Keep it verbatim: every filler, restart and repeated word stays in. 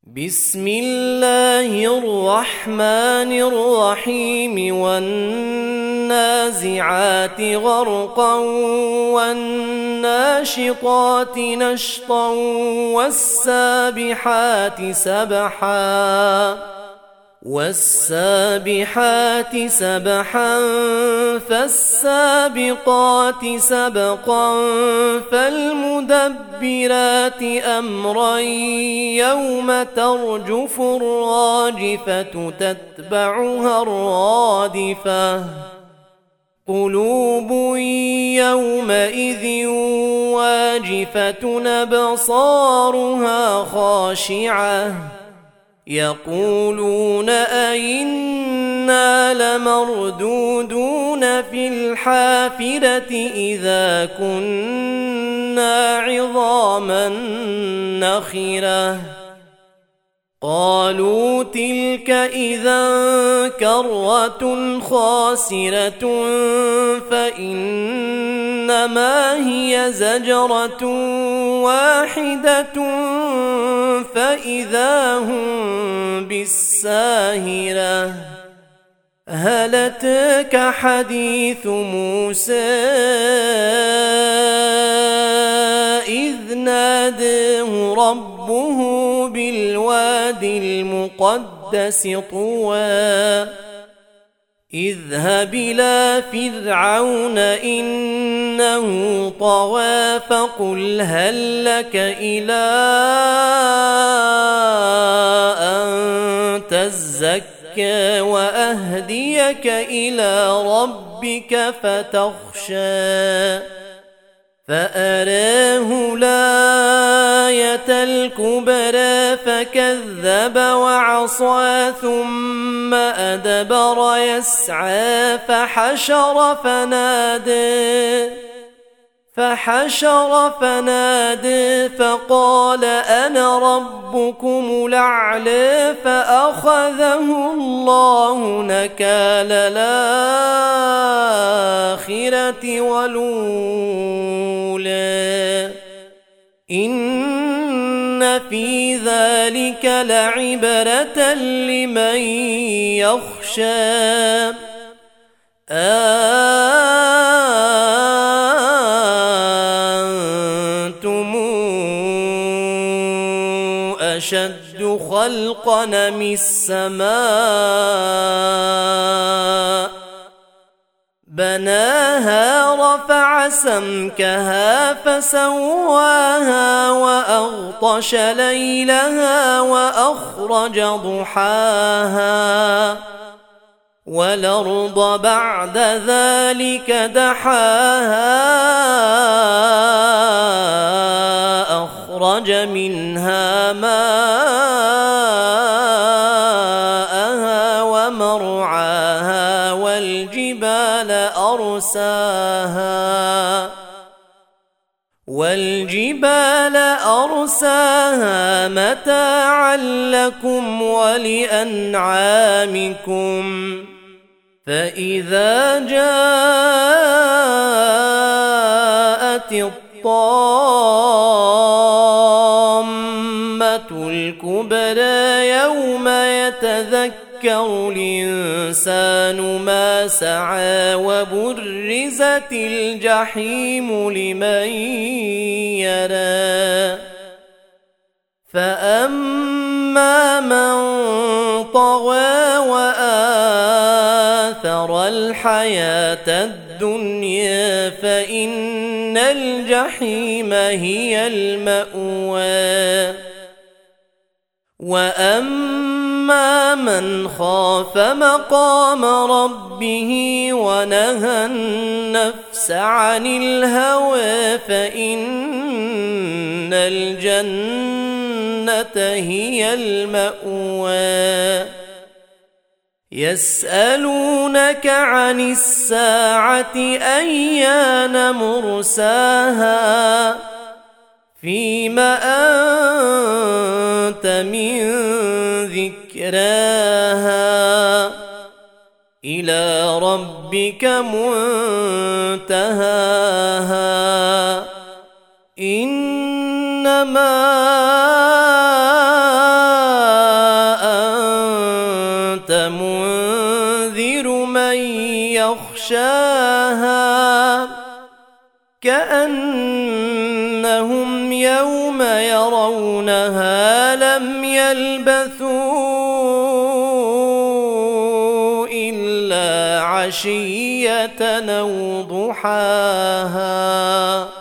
بسم الله الرحمن الرحيم والنازعات غرقا والناشطات نشطا والسابحات سبحا والسابحات سبحا فالسابقات سبقا فالمدبرات أمرا يوم ترجف الراجفة تتبعها الرادفة قلوب يومئذ واجفة أبصارها خاشعة يقولون أئنا لمردودون في الحافرة إذا كنا عظاما نخرة قالوا تلك إذا كرة خاسرة فإنما هي زجرة واحدة فإذا هم بالساهرة هل أتاك حديث موسى إذ ناداه ربه بالواد المقدس طوى اذهب إلى فرعون إنه طغى فقل هل لك إلى أن تزكى وأهديك إلى ربك فتخشى فأراه الآية الكبرى فكذب وعصى ثم أدبر يسعى فحشر فنادى فحشر فنادى فقال أنا ربكم الأعلى فأخذه الله نكال الآخرة والأولى إن في ذلك لعبرة لمن يخشى أنتم أشد خلقا أم السماء بناها رفع سمكها فسواها وأغطش ليلها وأخرج ضحاها والأرض بعد ذلك دحاها أخرج منها ماءها ومرعاها والجبال أرساها والجبال أرساها متاعا لكم ولأنعامكم فإذا جاءت الطامة الكبرى يوم يتذكر الإنسان ما سعى وبرزت الجحيم لمن يرى فأما من طغى وآثر الحياة الدنيا فإن الجحيم هي المأوى وأما من خاف مقام ربه ونهى النفس عن الهوى فإن الجنة هي المأوى يسألونك عن الساعة أيان مرساها فيم أنت من ذكراها إلى ربك منتهاها إنما يغشاها كأنهم يوم يرونها لم يلبثوا إلا عشية أو ضحاها.